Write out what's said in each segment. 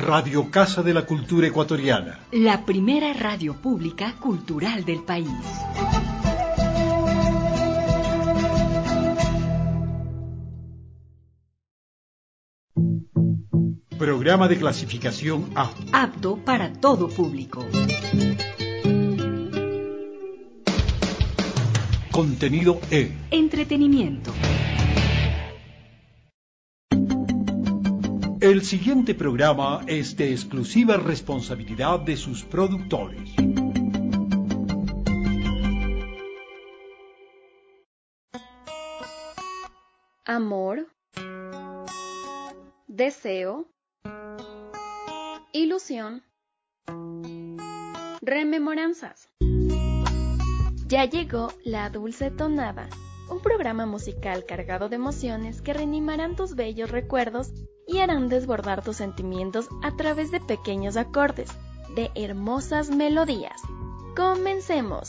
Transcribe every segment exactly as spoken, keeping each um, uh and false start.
Radio Casa de la Cultura Ecuatoriana. La primera radio pública cultural del país. Programa de clasificación A. Apto para todo público. Contenido E. Entretenimiento. El siguiente programa es de exclusiva responsabilidad de sus productores. Amor, deseo, ilusión, rememoranzas. Ya llegó La Dulce Tonada, un programa musical cargado de emociones que reanimarán tus bellos recuerdos y harán desbordar tus sentimientos a través de pequeños acordes, de hermosas melodías. ¡Comencemos!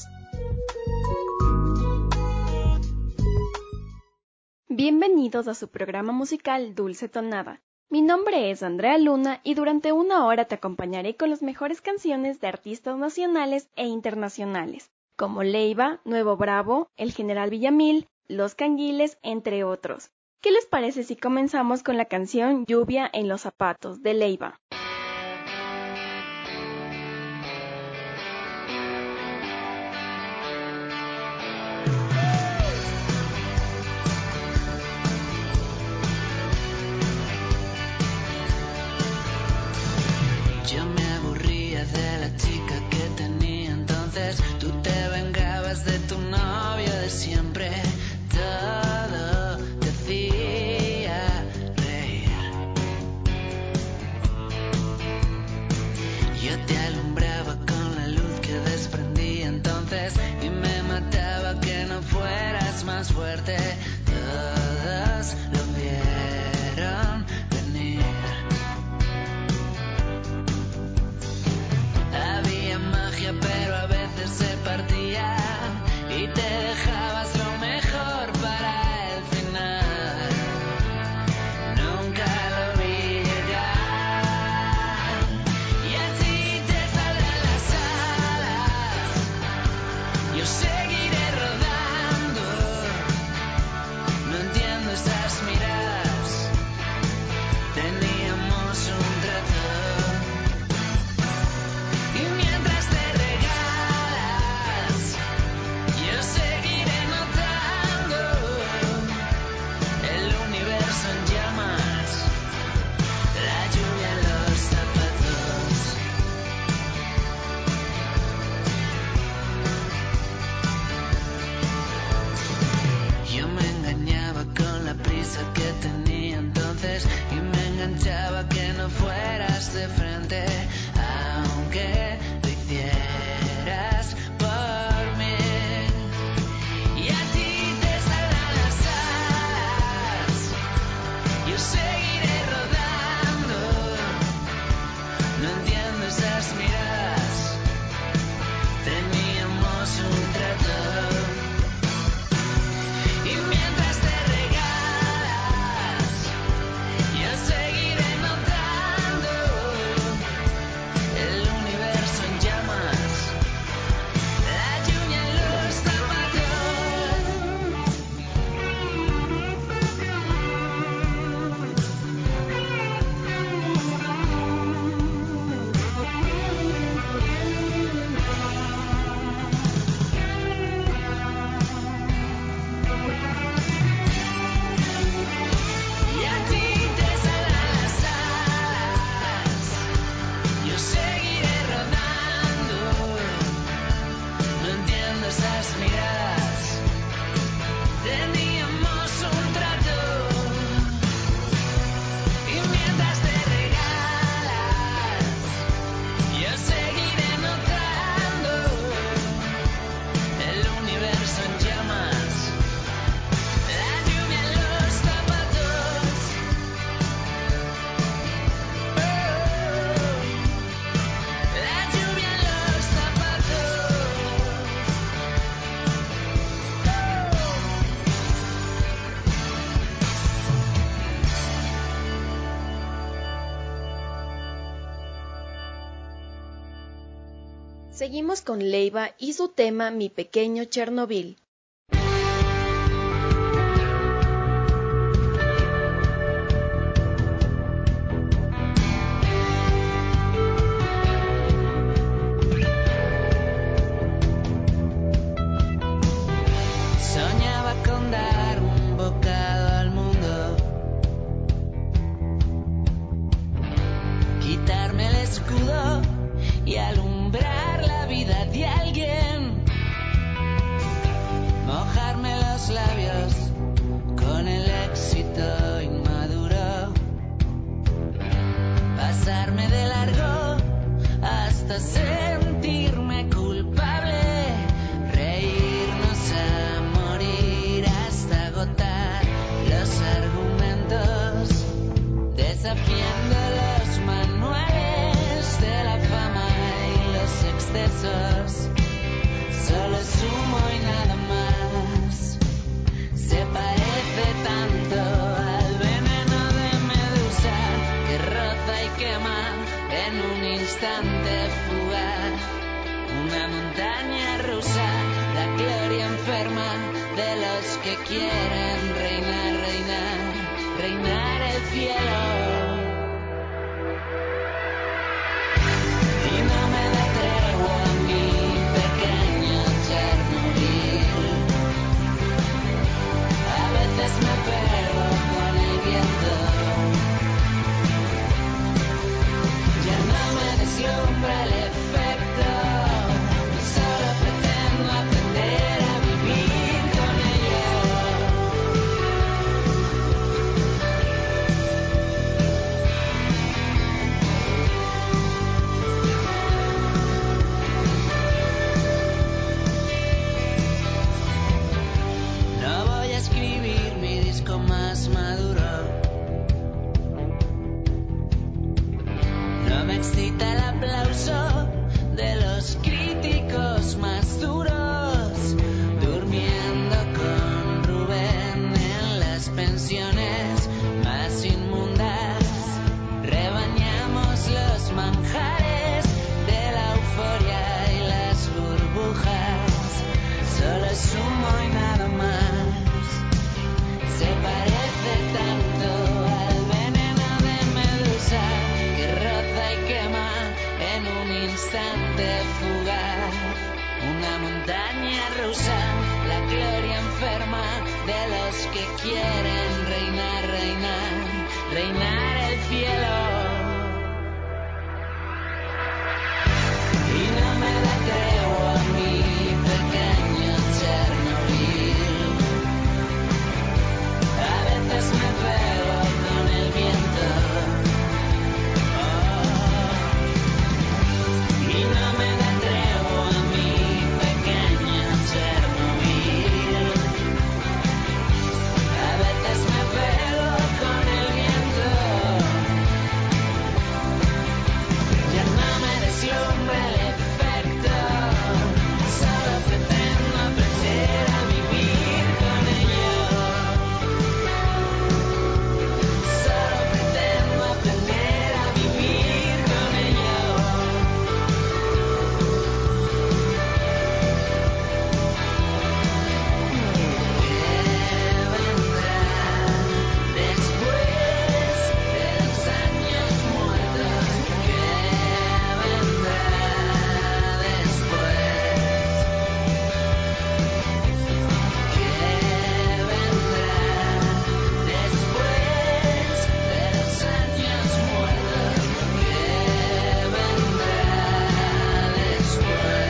Bienvenidos a su programa musical Dulce Tonada. Mi nombre es Andrea Luna y durante una hora te acompañaré con las mejores canciones de artistas nacionales e internacionales, como Leiva, Nuevo Bravo, El General Villamil, Los Canguiles, entre otros. ¿Qué les parece si comenzamos con la canción Lluvia en los zapatos de Leiva? Yo me aburría de la chica que tenía entonces, tú te vengabas de tu novio de siempre, todo te hacía reír. Yo te alumbraba con la luz que desprendía entonces y me mataba que no fueras más fuerte, todos lo vieron venir. Había magia, pero a veces se partía y te dejabas lo mejor para el final. Nunca lo vi llegar y así te saldrán las alas. Yo seguiré rodando. No entiendo esas miradas. Teníamos un trato. Y mientras te regalas, yo seguiré notando el universo en llamas, la lluvia en los zapatos. Yo me engañaba con la prisa que tenía entonces y me enganchaba que no fueras de frente, aunque lo hicieras por mí. Y a ti te saldrán las alas, yo seguiré rodando. No entiendo esas miradas, teníamos un trato. Y mientras te regalas, yo seguiré notando el universo en llamas, la lluvia en los zapatos. Seguimos con Leiva y su tema Mi pequeño Chernobyl. Soñaba con dar un bocado al mundo, quitarme el escudo y alumbrar la vida de alguien, mojarme los labios con el éxito inmaduro, pasarme de largo hasta sentirme culpable, reírnos a morir hasta agotar los argumentos, desafiando los manuales de la fama y los excesos. Solo es humo y nada más. Se parece tanto al veneno de Medusa que roza y quema en un instante fugaz. Una montaña rusa, la gloria enferma de los que quieren reinar, reinar, reinar el cielo. Y no me da tregua mi pequeño Chernobyl. A veces me pierdo con el viento. Ya no me deslumbra el efecto. Solo pretendo aprender a vivir con ello. No voy a escribir mi disco más maduro. No me excita el aplauso de los críticos más duros. Durmiendo con Rubén en las pensiones más inmundas. Rebañamos los manjares de la euforia y las burbujas. Solo es humo y nada más. Se parece tanto al veneno de Medusa que roza y quema en un instante fugaz. Una montaña rusa, la gloria enferma de los que quieren reinar, reinar, reinar el cielo. Y no me da tregua mi pequeño Chernobyl. A veces me pego con el viento. Oh. Y no me da tregua mi pequeño Chernobyl. A veces me pego con el viento. Ya no me deslumbra el efecto. Solo pretendo aprender a vivir con ello. Solo pretendo aprender a vivir con ello. ¿Qué vendrá después de los años muertos? ¿Qué vendrá después? ¿Qué vendrá después de los años muertos? ¿Qué vendrá después?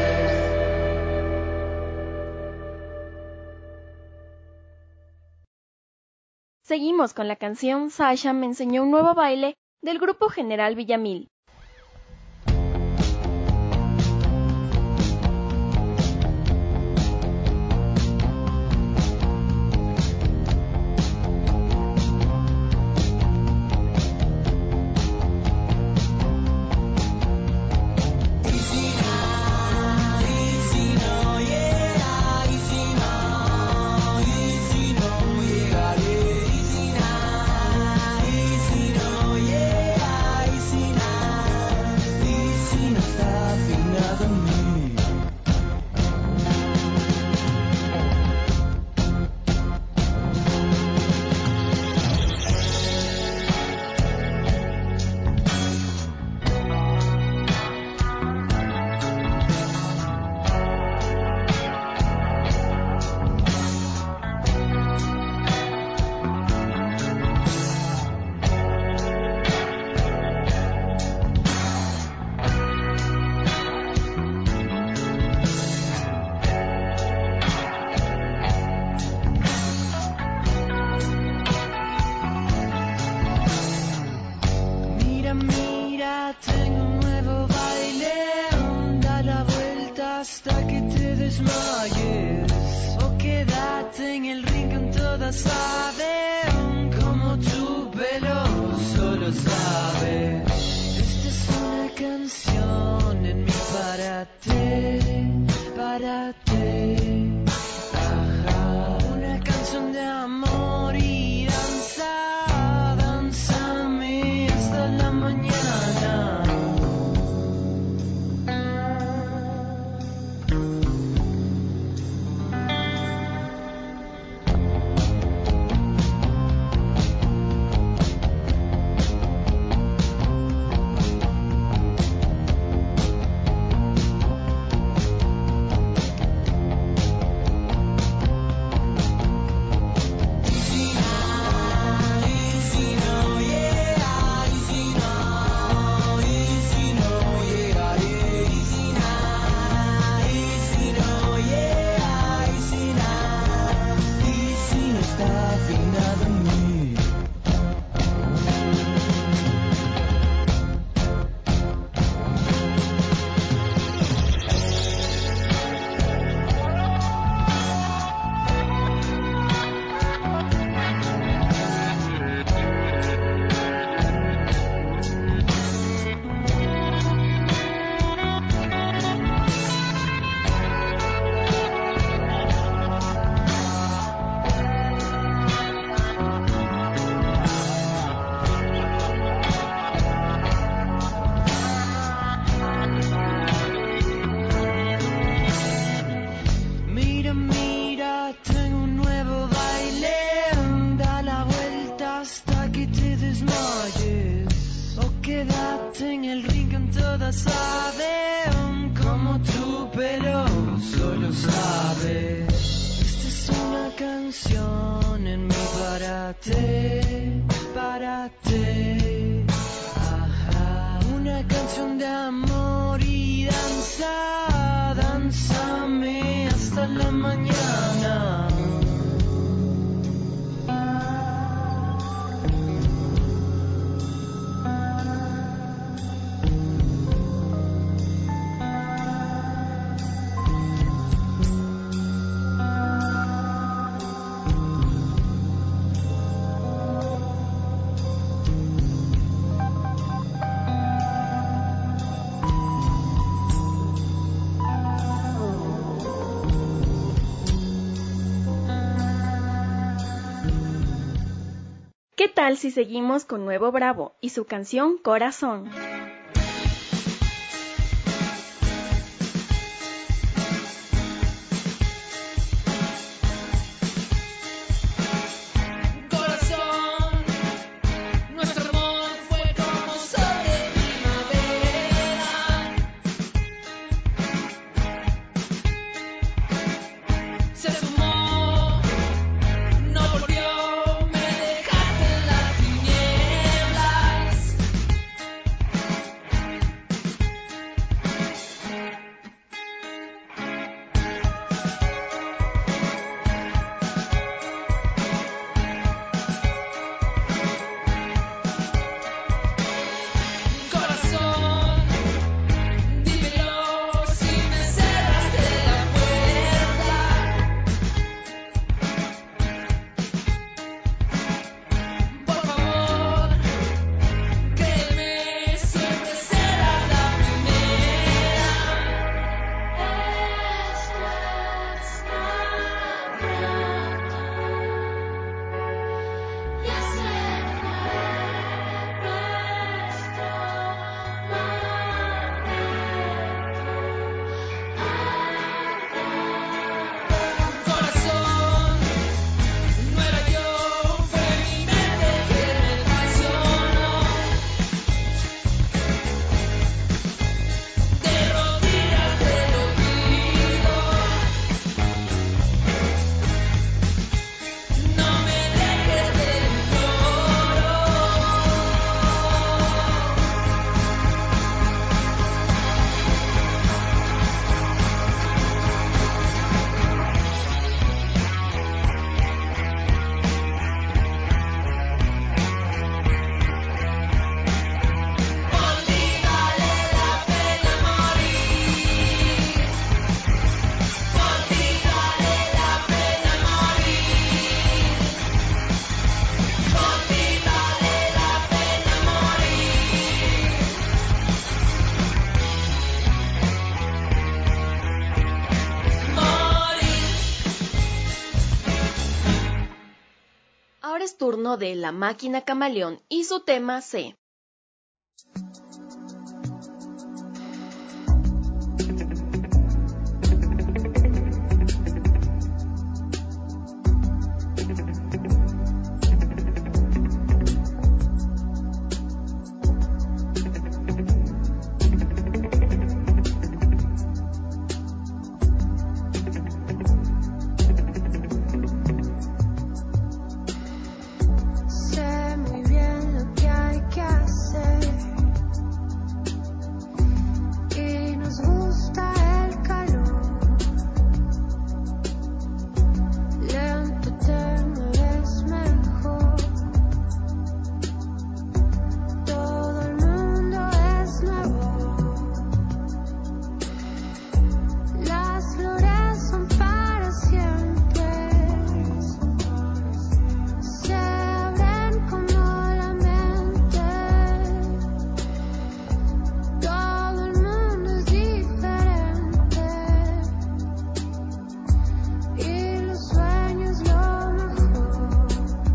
Seguimos con la canción Sasha me enseñó un nuevo baile del grupo General Villamil. Y si no, yeah, y si no, desmayes o quédate en el rincón, todas saben como tu pelo solo sabe. Esta es una canción en mí para ti, para ti. Ajá. Una canción de amor y danza, danzame hasta la mañana. ¿Qué tal si seguimos con Nuevo Bravo y su canción Corazón? Volvió, me dejaste en las tinieblas. es turno de La Máquina Camaleón y su tema C. Sé muy bien lo que hay que hacer y nos gusta el calor. Lento te mueves mejor. Todo el mundo es nuevo. Las flores son para siempre. Se abren como la mente. Todo el mundo es diferente y los sueños lo mejor.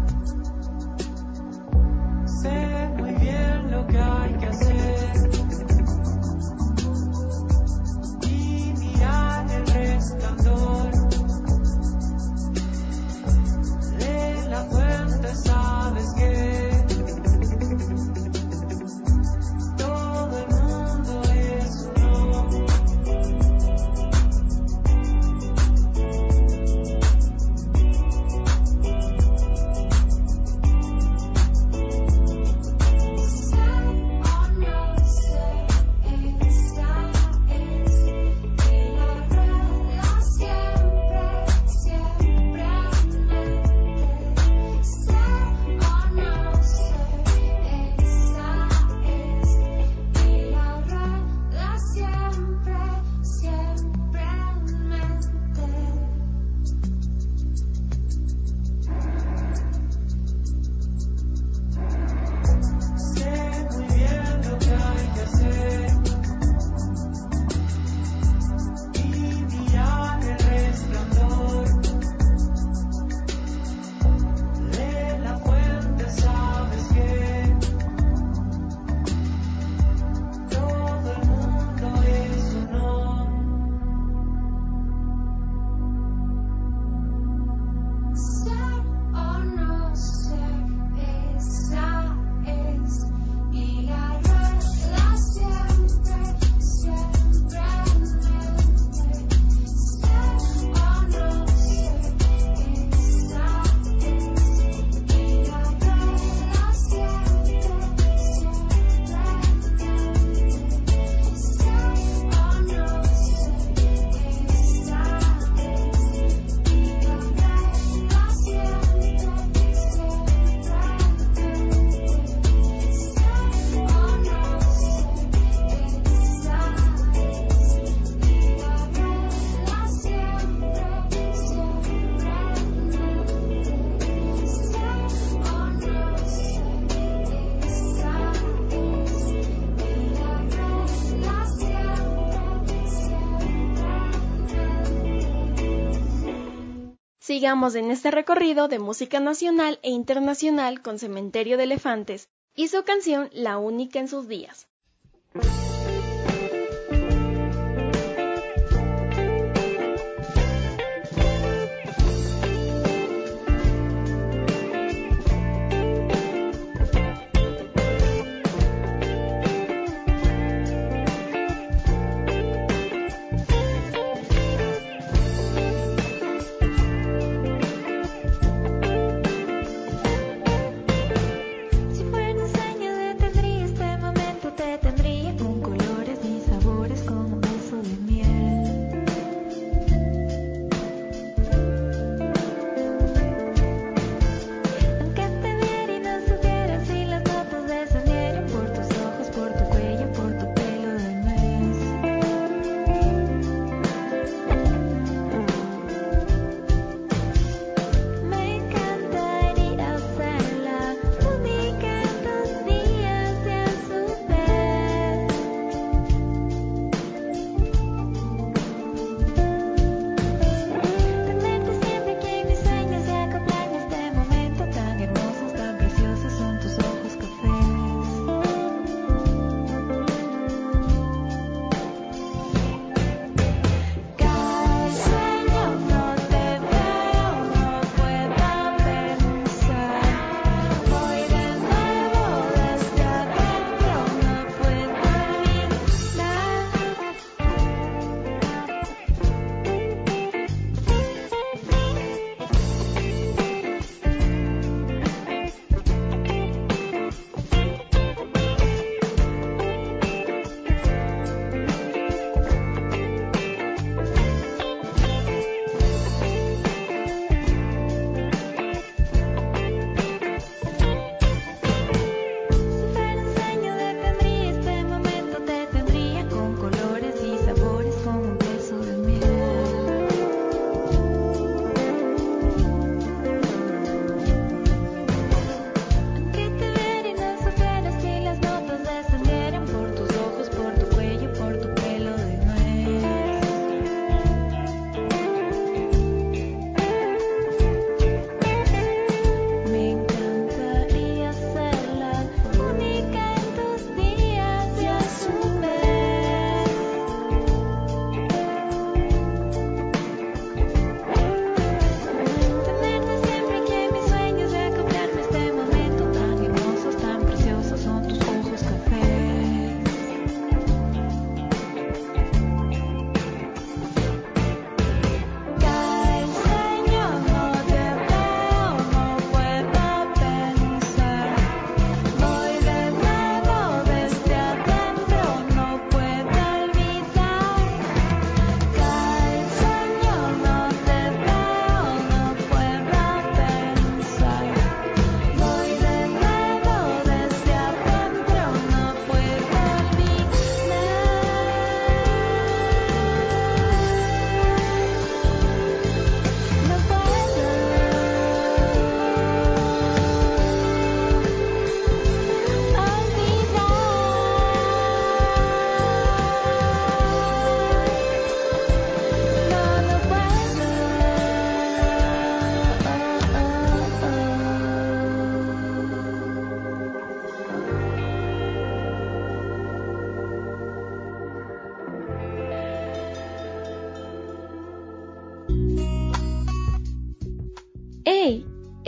Sé muy bien lo que hay que hacer y mirar el resplandor de la fuente. Sabes que todo el mundo es uno. Sé muy bien lo que hay que hacer y mirar el resplandor de la fuente. Sabes que todo el mundo es uno. Ser o no ser, esa es, y la rueda siempre, siempre en mente. Ser o no ser, esa es, y la rueda siempre, siempre en mente. Ser o no ser, esa es, y la rueda siempre, siempre Sigamos en este recorrido de música nacional e internacional con Cementerio de Elefantes y su canción La Única en sus días. Si fuera un sueño detendría este momento, te tendría con color.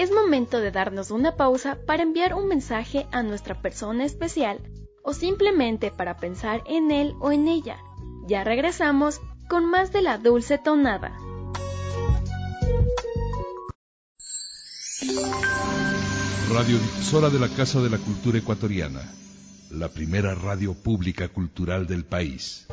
Es momento de darnos una pausa para enviar un mensaje a nuestra persona especial o simplemente para pensar en él o en ella. Ya regresamos con más de La Dulce Tonada. Radiodifusora de la Casa de la Cultura Ecuatoriana, la primera radio pública cultural del país.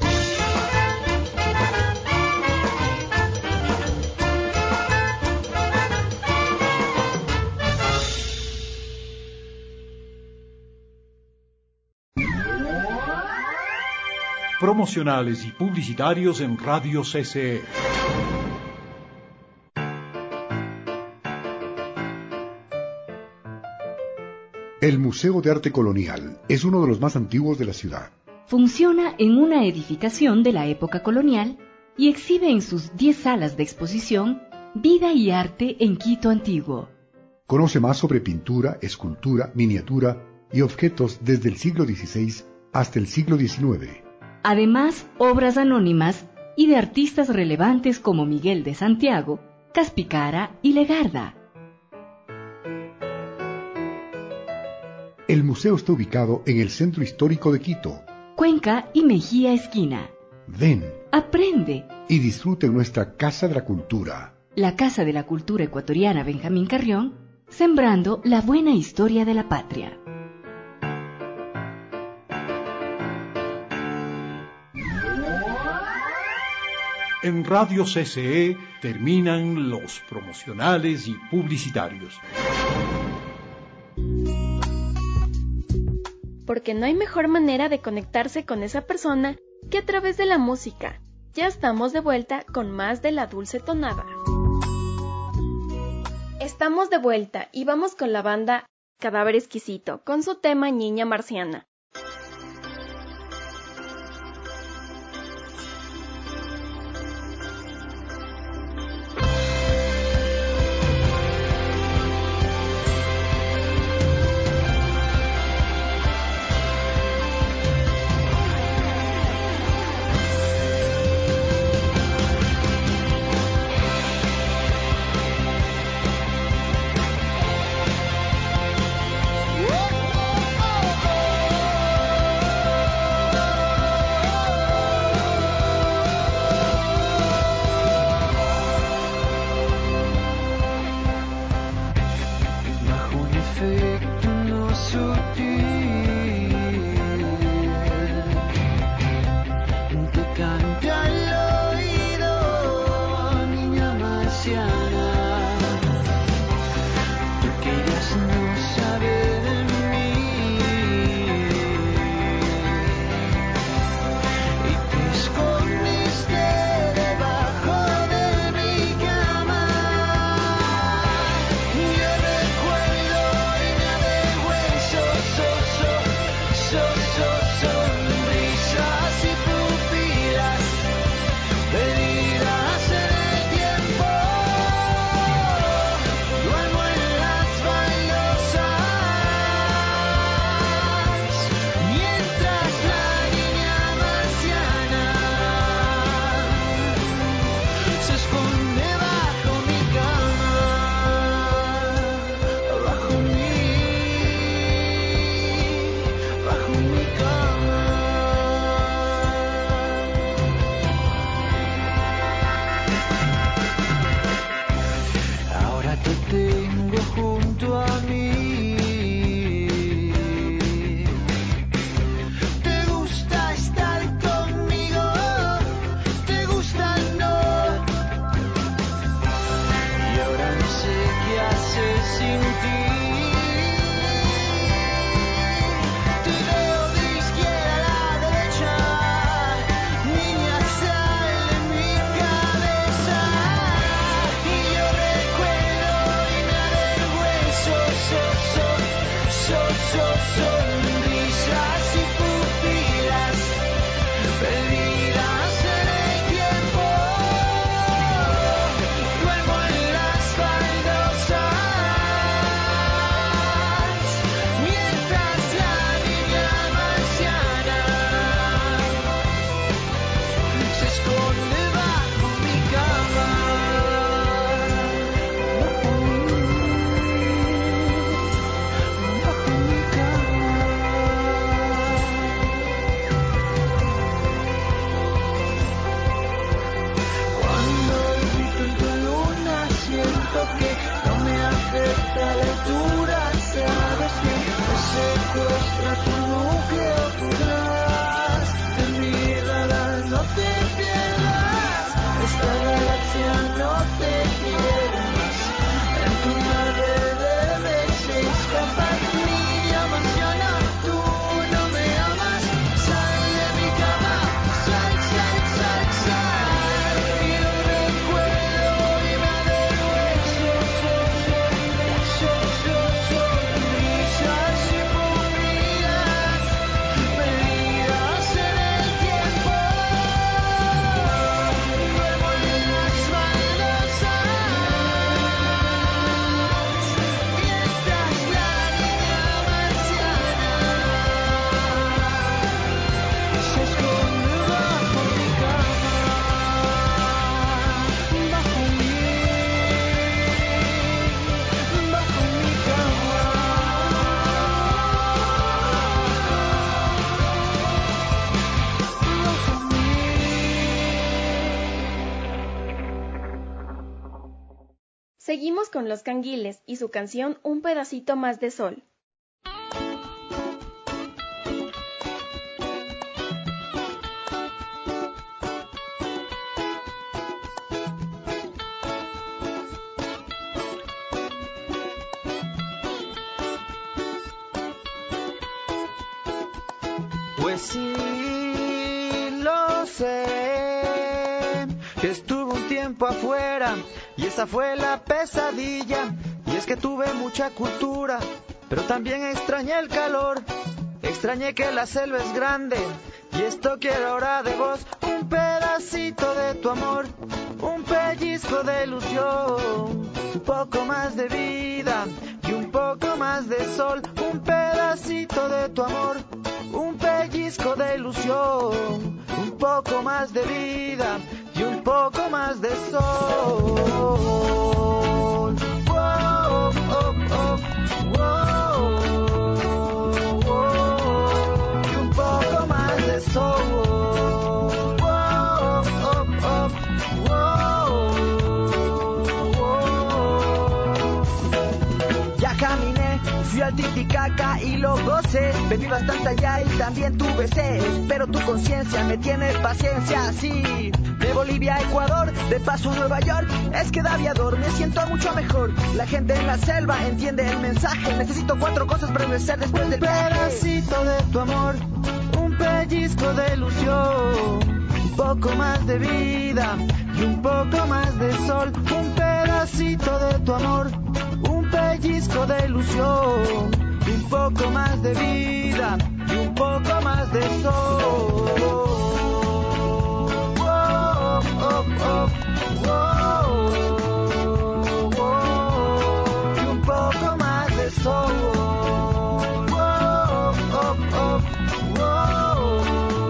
Promocionales y publicitarios en Radio C C E. El Museo de Arte Colonial es uno de los más antiguos de la ciudad. Funciona en una edificación de la época colonial y exhibe en sus diez salas de exposición vida y arte en Quito antiguo. Conoce más sobre pintura, escultura, miniatura y objetos desde el siglo dieciséis hasta el siglo diecinueve. Además, obras anónimas y de artistas relevantes como Miguel de Santiago, Caspicara y Legarda. El museo está ubicado en el centro histórico de Quito. Cuenca y Mejía esquina. Ven, aprende y disfruta en nuestra Casa de la Cultura. La Casa de la Cultura Ecuatoriana Benjamín Carrión, sembrando la buena historia de la patria. En Radio C C E terminan los promocionales y publicitarios. Porque no hay mejor manera de conectarse con esa persona que a través de la música. Ya estamos de vuelta con más de La Dulce Tonada. Estamos de vuelta y vamos con la banda Cadáver Exquisito con su tema Niña Marciana. secuestra tu núcleo fugaz. De mi radar no te pierdas, esta galaxia no te quiere más. En tu nave debes escapar. Mi llamación, tú no me amas. Sal de mi cama, sal, sal, sal, sal. Y un recuerdo viva de hueso, soy, soy, beso, soy, soy. Risas y pupilas perdidas en el tiempo. Duermo en las baldosas y esta es la niña marciana. Se esconde bajo mi cama, bajo mí, bajo mi cama. Bajo mí. Seguimos con Los Canguiles y su canción Un pedacito más de sol. Pues sí, lo sé, que estuve un tiempo afuera y esa fue la pesadilla. Y es que tuve mucha cultura, pero también extrañé el calor, extrañé que la selva es grande y esto quiero ahora de vos. Un pedacito de tu amor, un pellizco de ilusión, un poco más de vida y un poco más de sol. Un pedacito de tu amor, un pellizco de ilusión, un poco más de vida y un poco más de sol. Wow, oh, oh, wow, wow, y un poco más de sol. Wow, oh, oh, wow, wow. Ya caminé, fui al Titicaca y lo gocé. Bebí bastante allá y también tuve sed, pero tu conciencia me tiene paciencia, sí. De Bolivia a Ecuador, de paso a Nueva York, es que de aviador me siento mucho mejor. La gente en la selva entiende el mensaje. Necesito cuatro cosas para crecer después del viaje. Un pedacito de tu amor, un pellizco de ilusión, un poco más de vida y un poco más de sol. Un pedacito de tu amor, un pellizco de ilusión, un poco más de vida y un poco más de sol. Wow, oh, oh, wow, wow, y un poco más de sol. Wow, oh, oh, wow,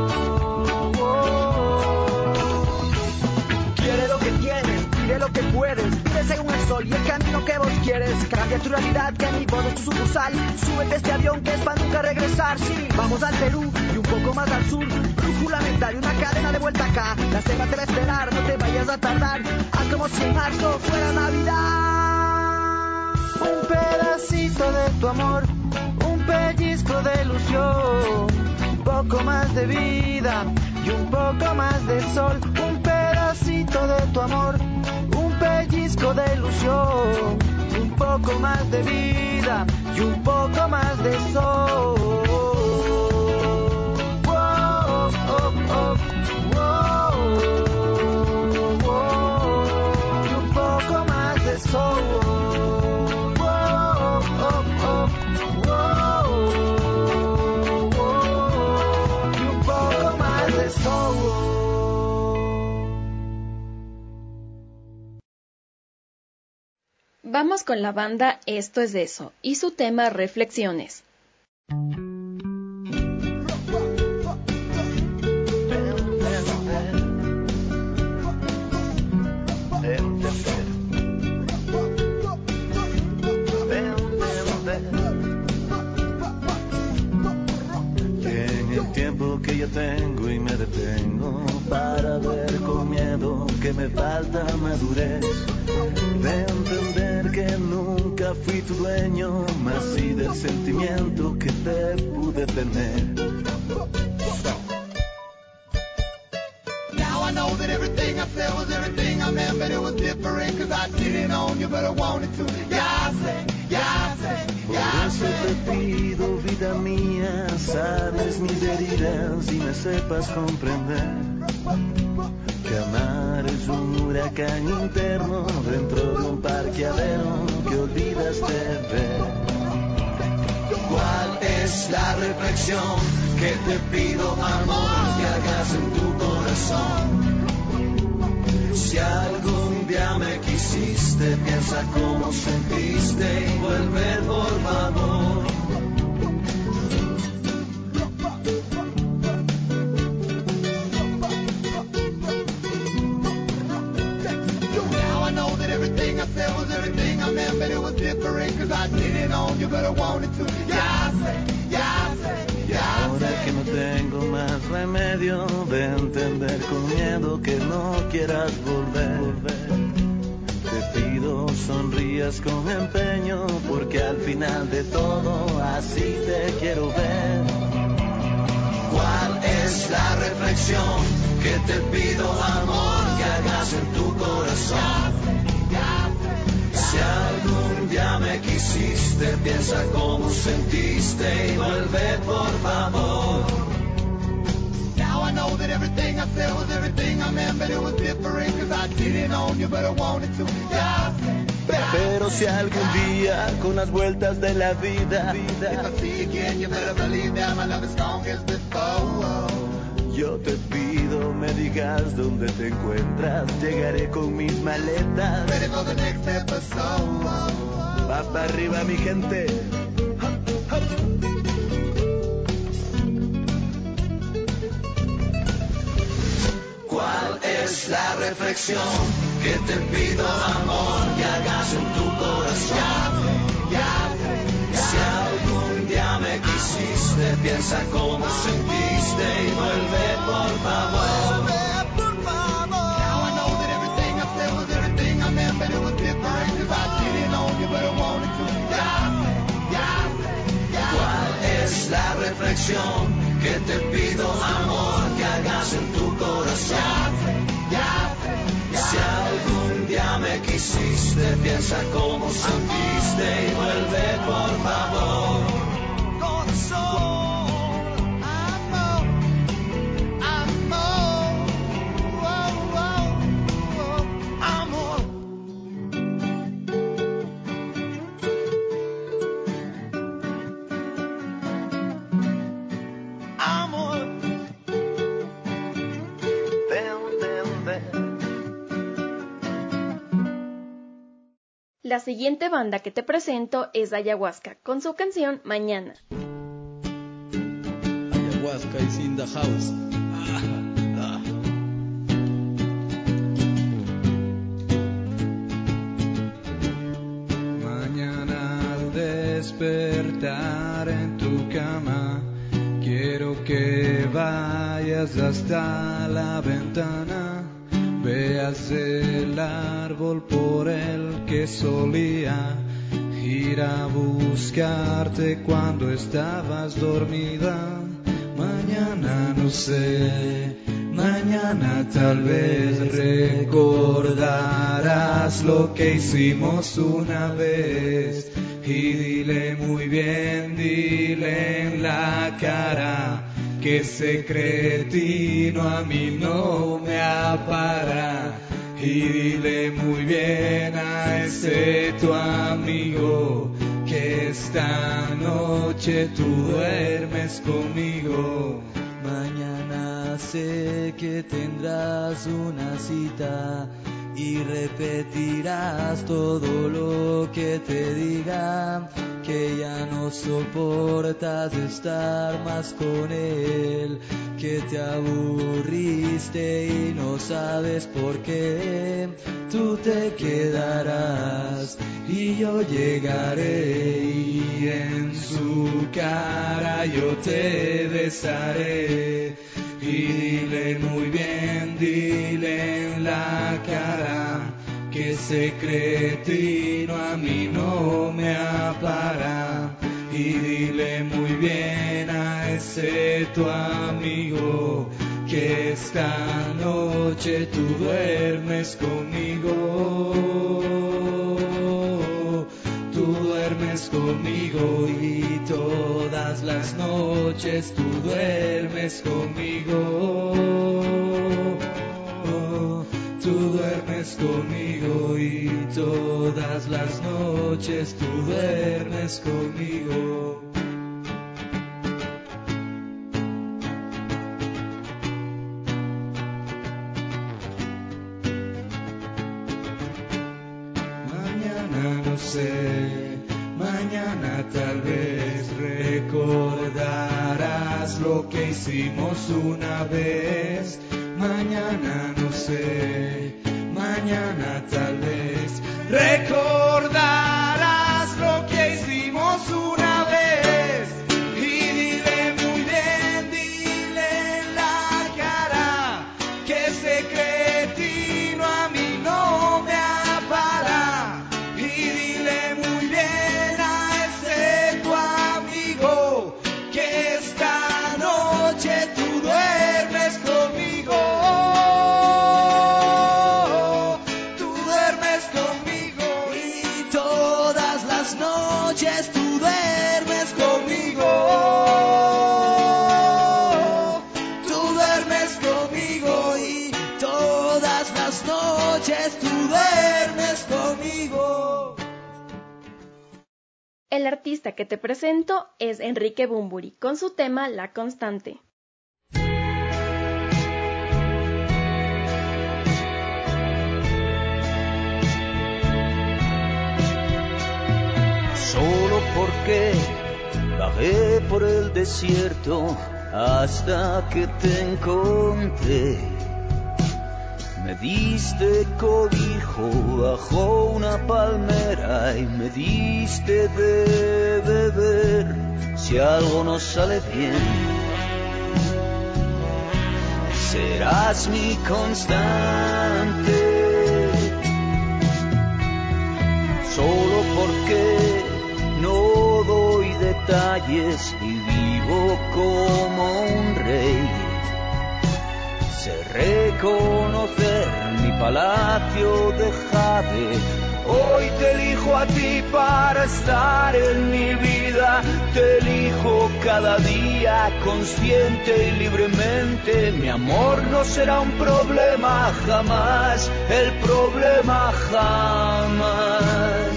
wow. Quiere lo que tienes, pide lo que puedes, pide según el sol y el camino que vos quieres. Cambia tu realidad, que mi voz es tu sucursal. Súbete a este avión que es para nunca regresar. Sí, vamos al Perú y un poco más al sur. Brújula mental y una cadena de vuelta acá. La selva te va a esperar, no te vayas a tardar. Haz como si en marzo fuera Navidad. Un pedacito de tu amor, un pellizco de ilusión, un poco más de vida y un poco más de sol. Un pedacito de tu amor, un pellizco de ilusión, un poco más de vida y un poco más de sol. Wow, oh, oh, wow, wow, y un poco más de sol. Wow, oh, oh, wow, wow, y un poco más de sol. Vamos con la banda Esto es Eso y su tema Reflexiones. En el tiempo que yo tengo y me detengo para ver con miedo que me falta madurez, de entender que nunca fui tu dueño, más sí del sentimiento que te detener. Now I know that everything I said was everything I meant, but it was different cause I didn't own you, but I wanted to. Ya sé, ya sé, ya Por eso te pido, vida mía, sanes mis heridas y me sepas comprender que amar es un huracán interno dentro de un parqueadero que olvidaste ver. ¿Cuál es la reflexión que te pido, amor, que hagas en tu corazón? Si algún día me quisiste, piensa cómo sentiste y vuelve por favor. Now I know that everything I said was everything I meant, but it was different cause I didn't own you, but I wanted to. Ya sé, ya sé, ya Ahora sé. que no tengo más remedio de entender con miedo que no quieras volver, te pido sonrías con empeño porque al final de todo así te quiero ver. ¿Cuál es la reflexión que te pido, amor, que hagas en tu corazón? Si algún día me quisiste, piensa cómo sentiste y vuelve por favor. Now I know that everything I said was everything I meant, but it was different cause I didn't own you, but I wanted to. Ya sé, ya Pero si algún día con las vueltas de la vida, If I see you again, you better believe that my love is strong as before. yo te pido me digas dónde te encuentras, llegaré con mis maletas. Ready for the next episode. Va para arriba mi gente. ¿Cuál es la reflexión que te pido, amor, que hagas en tu corazón? Ya sé, ya Si algún día me quisiste, piensa cómo sentiste y vuelve por favor. Now I know that everything I said was everything I meant, but it was different cause I didn't own you, but I wanted to. Ya sé, ya sé, ya sé. ¿Cuál es la reflexión que te pido, amor, que hagas en tu corazón? Ya sé, ya sé. Si algún día me quisiste, piensa cómo sentiste y vuelve por favor. Corazón, amor, amor, oh, oh, oh, amor. Amor. Ven, ven, ven. La siguiente banda que te presento es Ayahuasca, con su canción Mañana. Ayahuasca is in the house. Ah, ah. Mañana al despertar en tu cama, quiero que vayas hasta la ventana, veas el árbol por el que solía ir a buscarte cuando estabas dormida. Mañana no sé, mañana tal vez recordarás lo que hicimos una vez. Y dile muy bien, dile en la cara que ese cretino a mí no me apara. Y dile muy bien a ese tu amigo que esta noche tú duermes conmigo. Mañana sé que tendrás una cita y repetirás todo lo que te diga, que ya no soportas estar más con él, que te aburriste y no sabes por qué. Tú te quedarás y yo llegaré y en su cara yo te besaré. Y dile muy bien, dile en la cara que ese cretino a mí no me apara. Y dile muy bien a ese tu amigo, que esta noche tú duermes conmigo. Tú duermes conmigo y todas las noches tú duermes conmigo. Tú duermes conmigo y todas las noches tú duermes conmigo. Mañana no sé, mañana tal vez recordarás lo que hicimos una vez. Mañana no sé, mañana tal vez recordarás lo que hicimos una vez. Y dile muy bien, dile en la cara que ese cretino a mí no me apara. Y dile muy bien a ese tu amigo que esta noche tú duermes conmigo. Tú duermes conmigo y todas las noches tú duermes conmigo. Tú duermes conmigo y todas las noches tú duermes conmigo. El artista que te presento es Enrique Bunbury, con su tema La Constante. Solo porque vagué por el desierto hasta que te encontré. Me diste cobijo bajo una palmera y me diste de beber. Si algo no sale bien, serás mi constante. Solo porque no doy detalles y vivo como un rey. Sé reconocer mi palacio de jade. Hoy te elijo a ti para estar en mi vida. Te elijo cada día consciente y libremente. Mi amor no será un problema jamás. El problema jamás.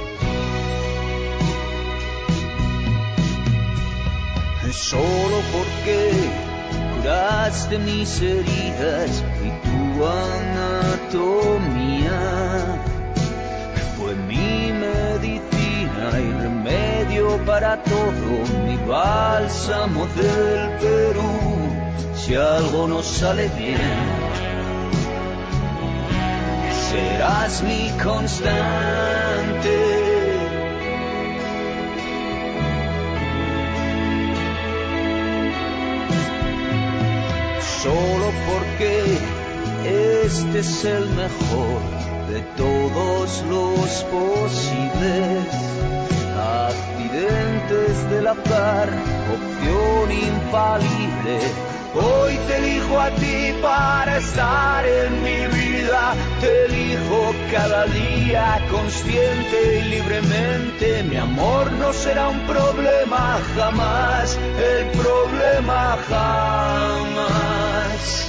Solo porque curaste mis heridas y tu anatomía fue mi medicina y remedio para todo, mi bálsamo del Perú. Si algo no sale bien, serás mi constante. Solo porque este es el mejor de todos los posibles accidentes del azar, opción infalible. Hoy te elijo a ti para estar en mi vida. Te elijo cada día consciente y libremente. Mi amor no será un problema jamás. El problema jamás.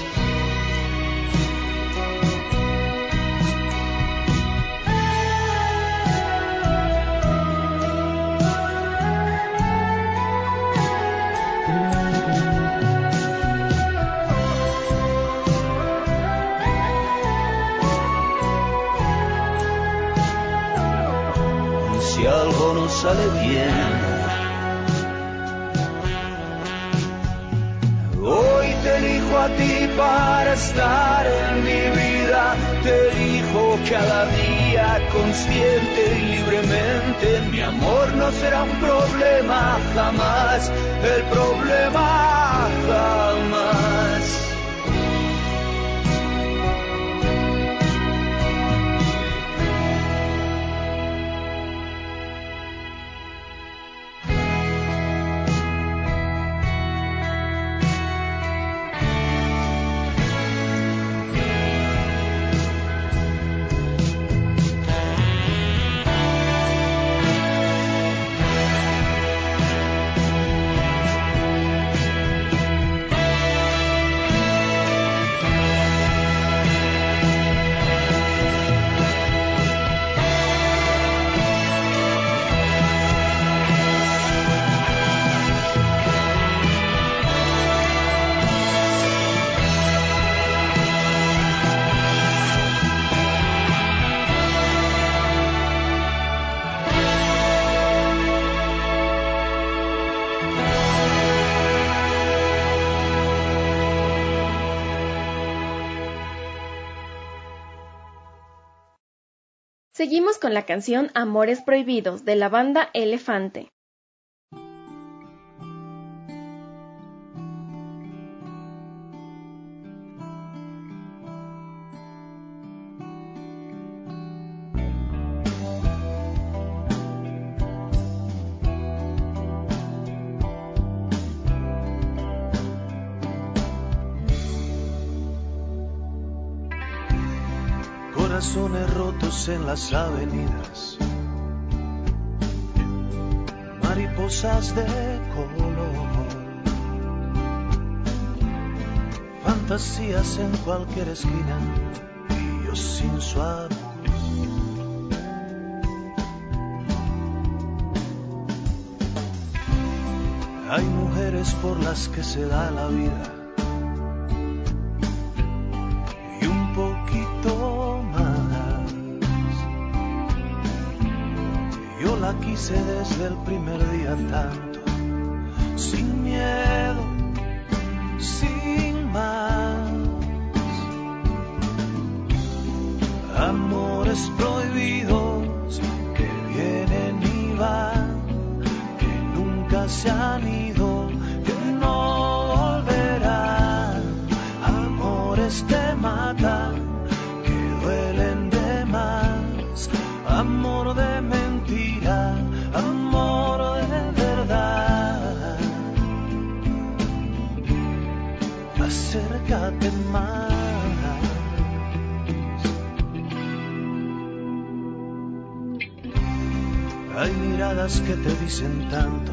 Si algo no sale bien, hoy te elijo a ti para estar en mi vida. Te elijo cada día consciente y libremente. Mi amor no será un problema jamás. El problema jamás. Seguimos con la canción Amores Prohibidos de la banda Elefante. Corazones rotos en las avenidas, mariposas de color, fantasías en cualquier esquina y yo sin su amor. Hay mujeres por las que se da la vida y un poquito más. Yo la quise desde el primer día tanto, sin miedo, sin más. Amores prohibidos que vienen y van, que nunca se han ido, que no volverán. Amores que matan, que duelen de más. Amor de mentira, amor de verdad. Acércate más. Hay miradas que te dicen tanto,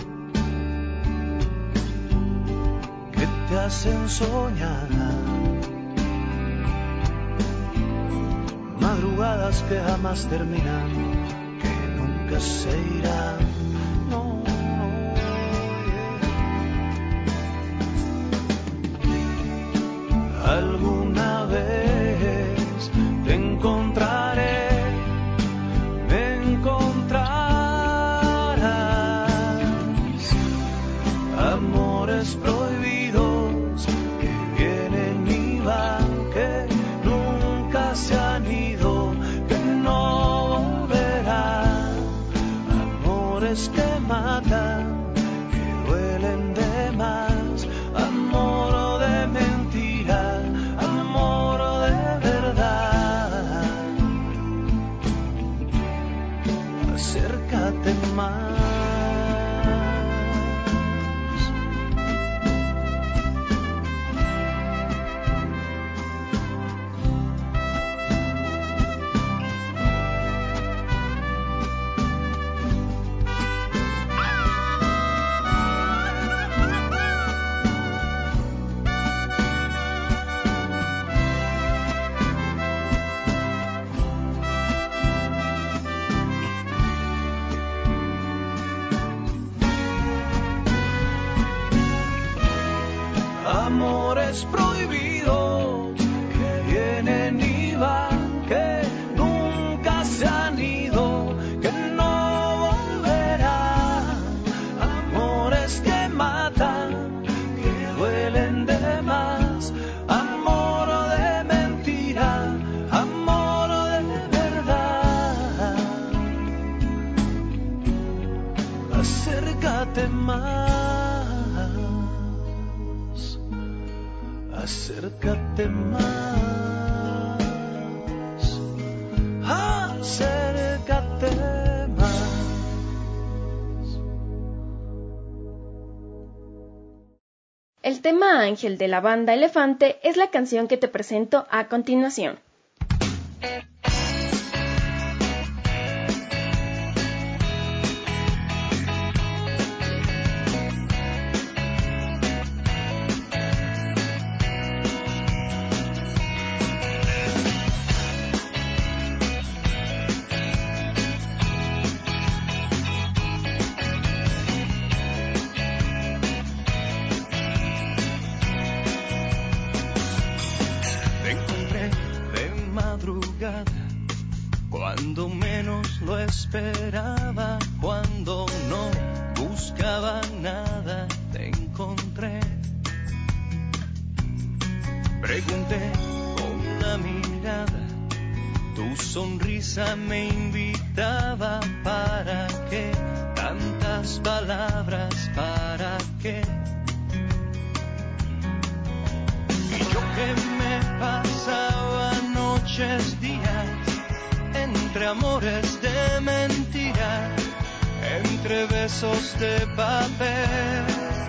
que te hacen soñar. Madrugadas que jamás terminan, que nunca se irán. No, no, yeah. Alguna vez te encontraré, me encontrarás. Amores prohibidos que vienen y van, que nunca se han ido, que no volverán. Amores que matan, que duelen de más. Amor de mentira, amor de verdad. Acércate más. Amores prohibidos que vienen y van, que nunca se han ido, que no volverán. Amores que matan, que duelen de más. Amor de mentira, amor de verdad. Acércate más. Acércate más, acércate más. El tema Ángel de la banda Elefante es la canción que te presento a continuación. Cuando menos lo esperaba, cuando no buscaba nada, te encontré. Pregunté con la mirada, Tu sonrisa me invitaba, ¿para qué? Tantas palabras, ¿para qué? Y yo que me pasaba noches, días, entre amores de mentira, entre besos de papel.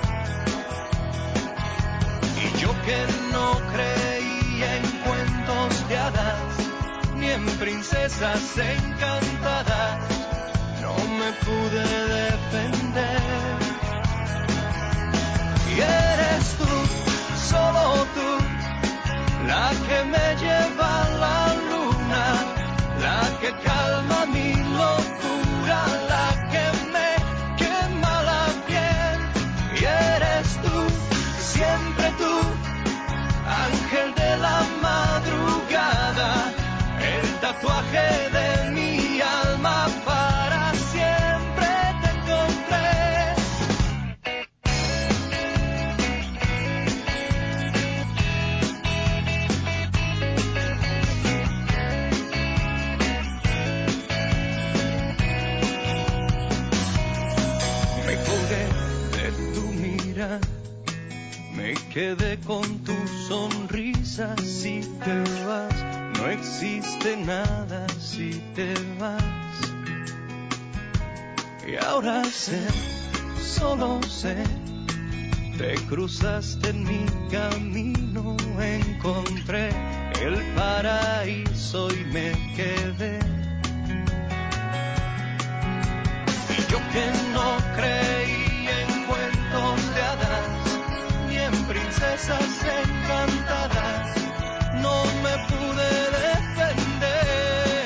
Y yo que no creía en cuentos de hadas, ni en princesas encantadas, no me pude defender. Y eres tú, solo tú, la que me lleva a la luna, la que calma mi locura, la que me quema la piel. Y eres tú, siempre tú, ángel de la madrugada, el tatuaje de mi alma, para siempre te encontré. Me colgué de tu mirada, me quedé con tu sonrisa. Si te vas, no existe nada si te vas. Y ahora sé, solo sé, te cruzaste en mi camino, encontré el paraíso y me quedé. Y yo que no creí en cuentos de hadas, ni en princesas encantadas, no me pude defender.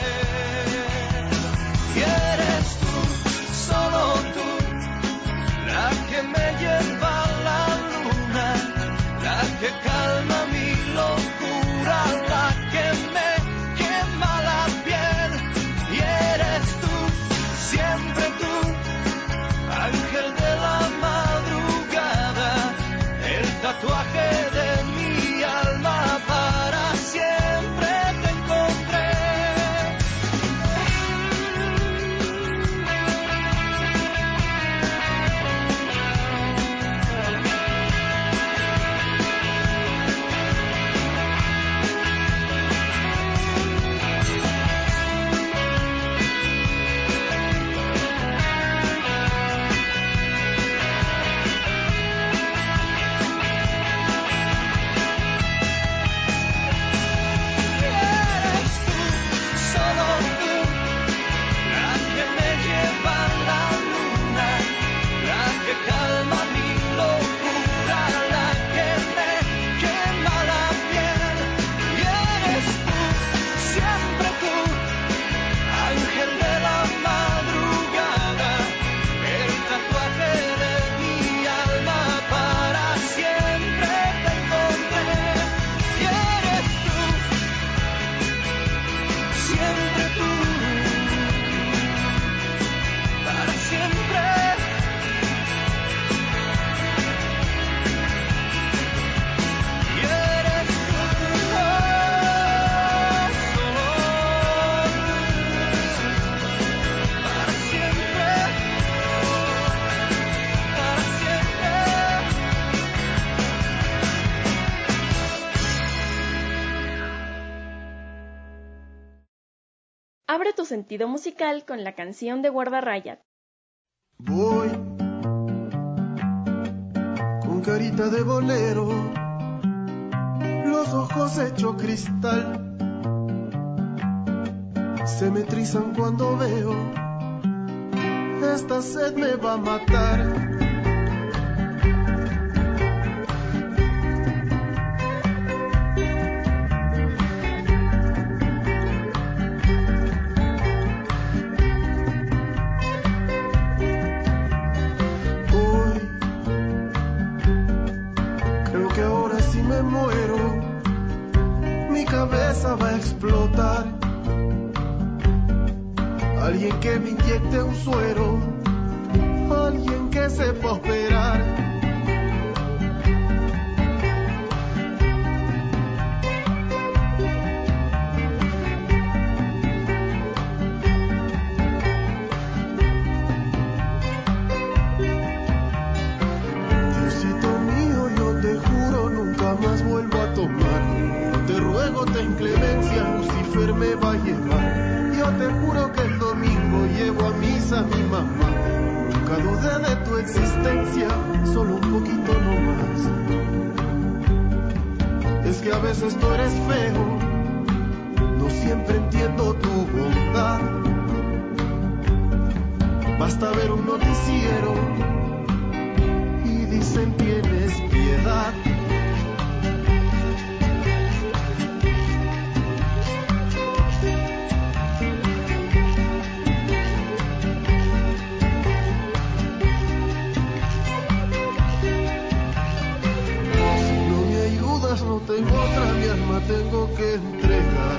Y eres tú, solo tú, la que me lleva a la luna, la que calma mi locura, la que me quema la piel. Y eres tú, siempre tú, ángel de la madrugada, el tatuaje de mi alma, para siempre te encontré. Abre tu sentido musical con la canción de Guardarrayas. Voy con carita de bolero, los ojos hechos cristal, se me trizan cuando veo, esta sed me va a matar. Va a explotar. Alguien que me inyecte un suero, alguien que sepa operar. Diosito mío, yo te juro nunca más vuelvo a tomar. Yo te ruego ten clemencia, Lucifer me va a llevar. Yo te juro que el domingo llevo a misa a mi mamá. Nunca dudé de tu existencia, solo un poquito nomás. Es que a veces tú eres feo, no siempre entiendo tu bondad. Basta ver un noticiero y dicen tienes piedad. Si no me ayudas no tengo otra, mi alma tengo que entregar.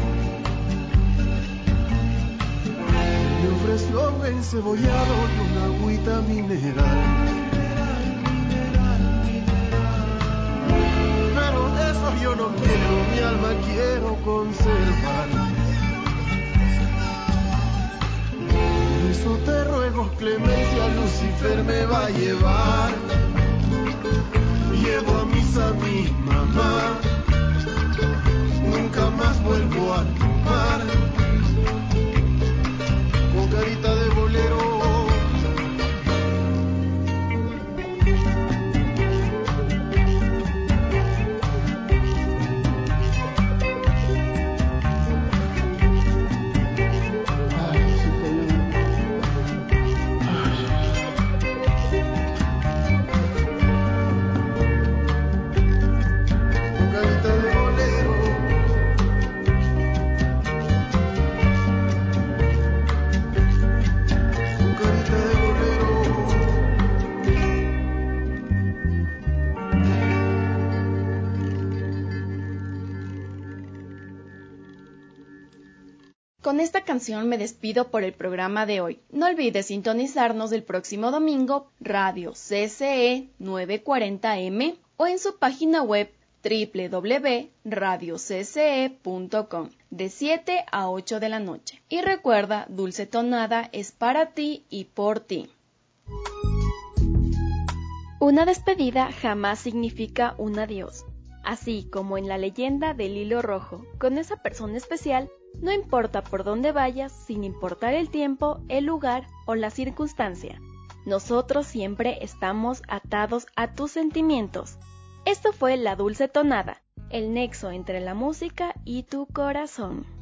Me ofreció un encebollado y una agüita mineral. Pero eso yo no quiero, mi alma quiero conservar. Por eso te ruego clemencia, Lucifer me va a llevar. Llevo a misa a mi mamá, nunca más vuelvo a tomar. Con carita de bolero. Con esta canción me despido por el programa de hoy. No olvides sintonizarnos el próximo domingo, Radio C C E novecientos cuarenta M o en su página web doble u doble u doble u punto radio c c e punto com de siete a ocho de la noche. Y recuerda, Dulce Tonada es para ti y por ti. Una despedida jamás significa un adiós. Así como en la leyenda del hilo rojo, con esa persona especial, no importa por dónde vayas, sin importar el tiempo, el lugar o la circunstancia. Nosotros siempre estamos atados a tus sentimientos. Esto fue La Dulce Tonada, el nexo entre la música y tu corazón.